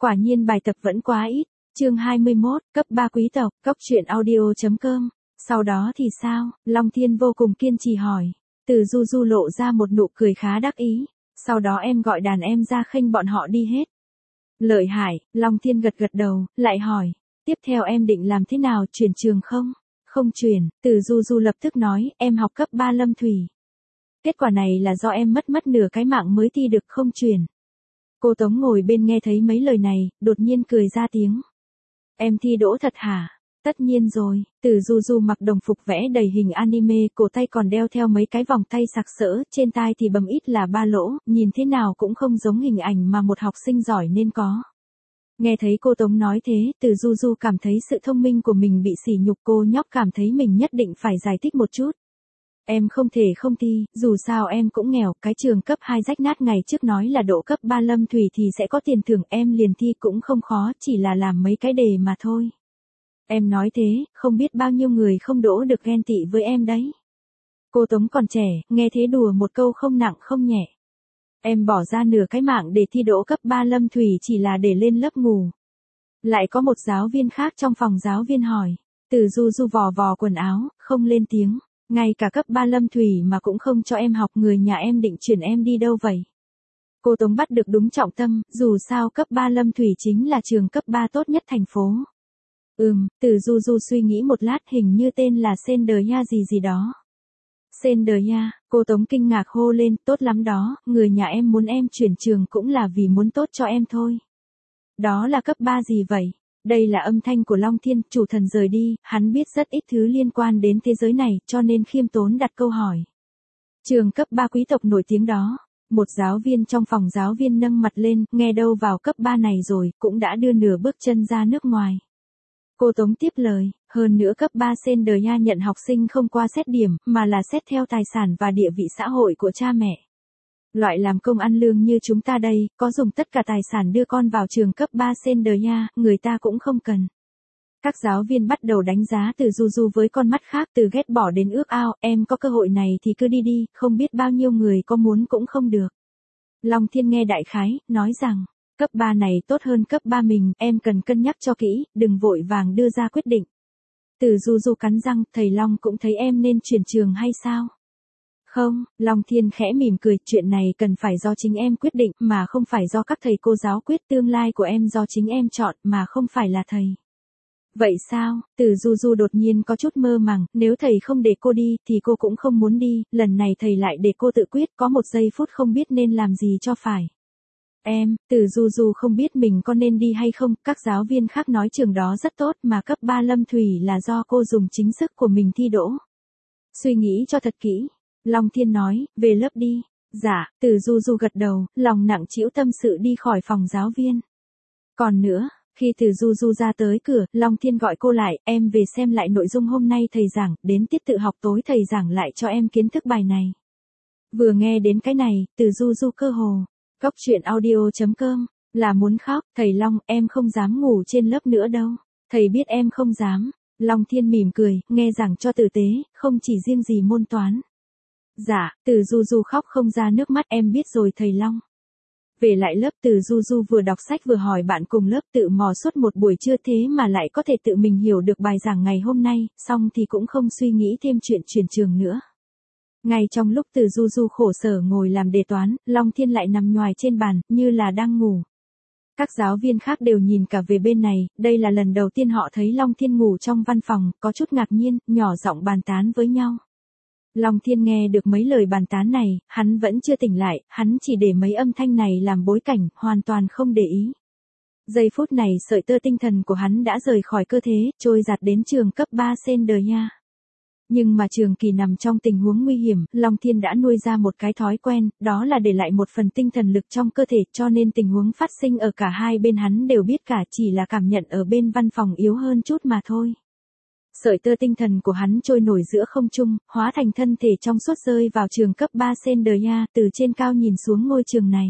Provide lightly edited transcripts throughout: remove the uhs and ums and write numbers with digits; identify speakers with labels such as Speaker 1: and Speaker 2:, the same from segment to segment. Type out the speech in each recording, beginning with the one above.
Speaker 1: Quả nhiên bài tập vẫn quá ít. Chương 21, cấp 3 quý tộc, cốc truyện audio.com. Sau đó thì sao? Long Thiên vô cùng kiên trì hỏi. Từ Du Du lộ ra một nụ cười khá đắc ý. Sau đó em gọi đàn em ra khênh bọn họ đi hết. Lợi hại, Long Thiên gật gật đầu, lại hỏi. Tiếp theo em định làm thế nào, chuyển trường không? Không chuyển, Từ Du Du lập tức nói, em học cấp 3 lâm thủy. Kết quả này là do em mất nửa cái mạng mới thi được, không chuyển. Cô Tống ngồi bên nghe thấy mấy lời này, đột nhiên cười ra tiếng. Em thi đỗ thật hả? Tất nhiên rồi, Từ Du Du mặc đồng phục vẽ đầy hình anime, cổ tay còn đeo theo mấy cái vòng tay sặc sỡ, trên tai thì bầm ít là 3 lỗ, nhìn thế nào cũng không giống hình ảnh mà một học sinh giỏi nên có. Nghe thấy cô Tống nói thế, Từ Du Du cảm thấy sự thông minh của mình bị sỉ nhục, cô nhóc cảm thấy mình nhất định phải giải thích một chút. Em không thể không thi, dù sao em cũng nghèo, cái trường cấp 2 rách nát ngày trước nói là độ cấp 3 lâm thủy thì sẽ có tiền thưởng, em liền thi cũng không khó, chỉ là làm mấy cái đề mà thôi. Em nói thế, không biết bao nhiêu người không đỗ được ghen tị với em đấy. Cô Tống còn trẻ, nghe thế đùa một câu không nặng không nhẹ. Em bỏ ra nửa cái mạng để thi đỗ cấp 3 lâm thủy chỉ là để lên lớp ngủ. Lại có một giáo viên khác trong phòng, giáo viên hỏi. Từ Du Du vò vò quần áo, không lên tiếng. Ngay cả cấp 3 lâm thủy mà cũng không cho em học, người nhà em định chuyển em đi đâu vậy? Cô Tống bắt được đúng trọng tâm, dù sao cấp 3 lâm thủy chính là trường cấp 3 tốt nhất thành phố. Từ Du Du suy nghĩ một lát, hình như tên là Sendeya gì đó. Sendeya, cô Tống kinh ngạc hô lên, tốt lắm đó, người nhà em muốn em chuyển trường cũng là vì muốn tốt cho em thôi. Đó là cấp 3 gì vậy? Đây là âm thanh của Long Thiên, chủ thần rời đi, hắn biết rất ít thứ liên quan đến thế giới này, cho nên khiêm tốn đặt câu hỏi. Trường cấp 3 quý tộc nổi tiếng đó. Một giáo viên trong phòng, giáo viên nâng mặt lên, nghe đâu vào cấp 3 này rồi, cũng đã đưa nửa bước chân ra nước ngoài. Cô Tống tiếp lời, hơn nữa cấp 3 Sendeya nhận học sinh không qua xét điểm, mà là xét theo tài sản và địa vị xã hội của cha mẹ. Loại làm công ăn lương như chúng ta đây, có dùng tất cả tài sản đưa con vào trường cấp 3 Sendeya, người ta cũng không cần. Các giáo viên bắt đầu đánh giá Từ Du Du với con mắt khác, từ ghét bỏ đến ước ao, em có cơ hội này thì cứ đi đi, không biết bao nhiêu người có muốn cũng không được. Long Thiên nghe đại khái, nói rằng, cấp 3 này tốt hơn cấp 3 mình, em cần cân nhắc cho kỹ, đừng vội vàng đưa ra quyết định. Từ Du Du cắn răng, thầy Long cũng thấy em nên chuyển trường hay sao? Không, Long Thiên khẽ mỉm cười, chuyện này cần phải do chính em quyết định, mà không phải do các thầy cô giáo quyết, tương lai của em do chính em chọn, mà không phải là thầy. Vậy sao? Từ Du Du đột nhiên có chút mơ màng, nếu thầy không để cô đi, thì cô cũng không muốn đi, lần này thầy lại để cô tự quyết, có một giây phút không biết nên làm gì cho phải. Từ Du Du không biết mình có nên đi hay không, các giáo viên khác nói trường đó rất tốt, mà cấp 3 lâm thủy là do cô dùng chính sức của mình thi đỗ. Suy nghĩ cho thật kỹ. Long Thiên nói, về lớp đi. Dạ, Từ Du Du gật đầu, lòng nặng trĩu tâm sự đi khỏi phòng giáo viên. Còn nữa, khi Từ Du Du ra tới cửa, Long Thiên gọi cô lại, em về xem lại nội dung hôm nay thầy giảng, đến tiết tự học tối thầy giảng lại cho em kiến thức bài này. Vừa nghe đến cái này, Từ Du Du cơ hồ. Cốc truyện audio.com, là muốn khóc, thầy Long, em không dám ngủ trên lớp nữa đâu. Thầy biết em không dám. Long Thiên mỉm cười, nghe giảng cho tử tế, không chỉ riêng gì môn toán. Dạ, Từ Du Du khóc không ra nước mắt, em biết rồi thầy Long. Về lại lớp, Từ Du Du vừa đọc sách vừa hỏi bạn cùng lớp, tự mò suốt một buổi trưa, thế mà lại có thể tự mình hiểu được bài giảng ngày hôm nay, xong thì cũng không suy nghĩ thêm chuyện chuyển trường nữa. Ngay trong lúc Từ Du Du khổ sở ngồi làm đề toán, Long Thiên lại nằm nhoài trên bàn, như là đang ngủ. Các giáo viên khác đều nhìn cả về bên này, đây là lần đầu tiên họ thấy Long Thiên ngủ trong văn phòng, có chút ngạc nhiên, nhỏ giọng bàn tán với nhau. Long Thiên nghe được mấy lời bàn tán này, hắn vẫn chưa tỉnh lại, hắn chỉ để mấy âm thanh này làm bối cảnh, hoàn toàn không để ý. Giây phút này sợi tơ tinh thần của hắn đã rời khỏi cơ thể, trôi giạt đến trường cấp 3 Sendeya. Nhưng mà trường kỳ nằm trong tình huống nguy hiểm, Long Thiên đã nuôi ra một cái thói quen, đó là để lại một phần tinh thần lực trong cơ thể, cho nên tình huống phát sinh ở cả hai bên hắn đều biết cả, chỉ là cảm nhận ở bên văn phòng yếu hơn chút mà thôi. Sợi tơ tinh thần của hắn trôi nổi giữa không trung, hóa thành thân thể trong suốt rơi vào trường cấp 3 Sendeya, từ trên cao nhìn xuống ngôi trường này.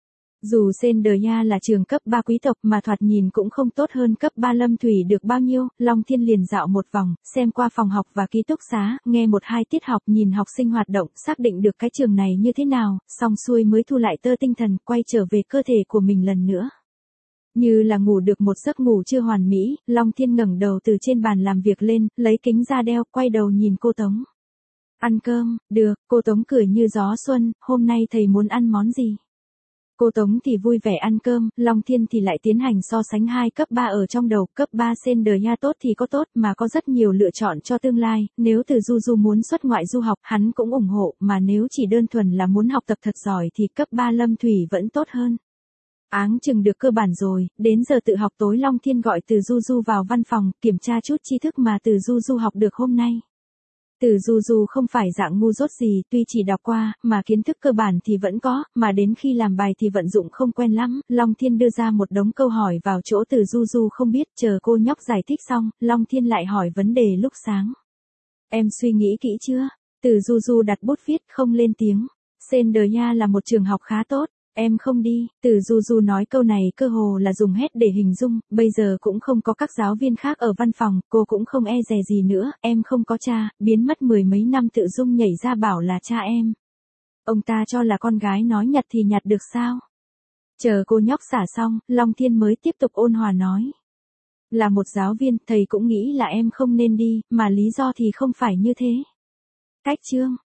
Speaker 1: Dù Sendeya là trường cấp 3 quý tộc mà thoạt nhìn cũng không tốt hơn cấp 3 lâm thủy được bao nhiêu, Long Thiên liền dạo một vòng, xem qua phòng học và ký túc xá, nghe 1-2 tiết học, nhìn học sinh hoạt động, xác định được cái trường này như thế nào, xong xuôi mới thu lại tơ tinh thần, quay trở về cơ thể của mình lần nữa. Như là ngủ được một giấc ngủ chưa hoàn mỹ, Long Thiên ngẩng đầu từ trên bàn làm việc lên, lấy kính ra đeo, quay đầu nhìn cô Tống. Ăn cơm, được, cô Tống cười như gió xuân, hôm nay thầy muốn ăn món gì? Cô Tống thì vui vẻ ăn cơm, Long Thiên thì lại tiến hành so sánh hai cấp 3 ở trong đầu, cấp 3 sender nha tốt thì có tốt mà có rất nhiều lựa chọn cho tương lai, nếu từ Du Du muốn xuất ngoại du học hắn cũng ủng hộ, mà nếu chỉ đơn thuần là muốn học tập thật giỏi thì cấp 3 Lâm Thủy vẫn tốt hơn. Áng chừng được cơ bản rồi, đến giờ tự học tối Long Thiên gọi từ Du Du vào văn phòng, kiểm tra chút tri thức mà từ Du Du học được hôm nay. Từ Du Du không phải dạng ngu dốt gì, tuy chỉ đọc qua, mà kiến thức cơ bản thì vẫn có, mà đến khi làm bài thì vận dụng không quen lắm. Long Thiên đưa ra một đống câu hỏi vào chỗ từ Du Du không biết, chờ cô nhóc giải thích xong, Long Thiên lại hỏi vấn đề lúc sáng. Em suy nghĩ kỹ chưa? Từ Du Du đặt bút viết không lên tiếng. Sendeya là một trường học khá tốt. Em không đi, từ Du Du nói câu này cơ hồ là dùng hết để hình dung, bây giờ cũng không có các giáo viên khác ở văn phòng, cô cũng không e dè gì nữa, em không có cha, biến mất mười mấy năm tự dung nhảy ra bảo là cha em. Ông ta cho là con gái nói nhặt thì nhặt được sao? Chờ cô nhóc xả xong, Long Thiên mới tiếp tục ôn hòa nói. Là một giáo viên, thầy cũng nghĩ là em không nên đi, mà lý do thì không phải như thế. Cách chương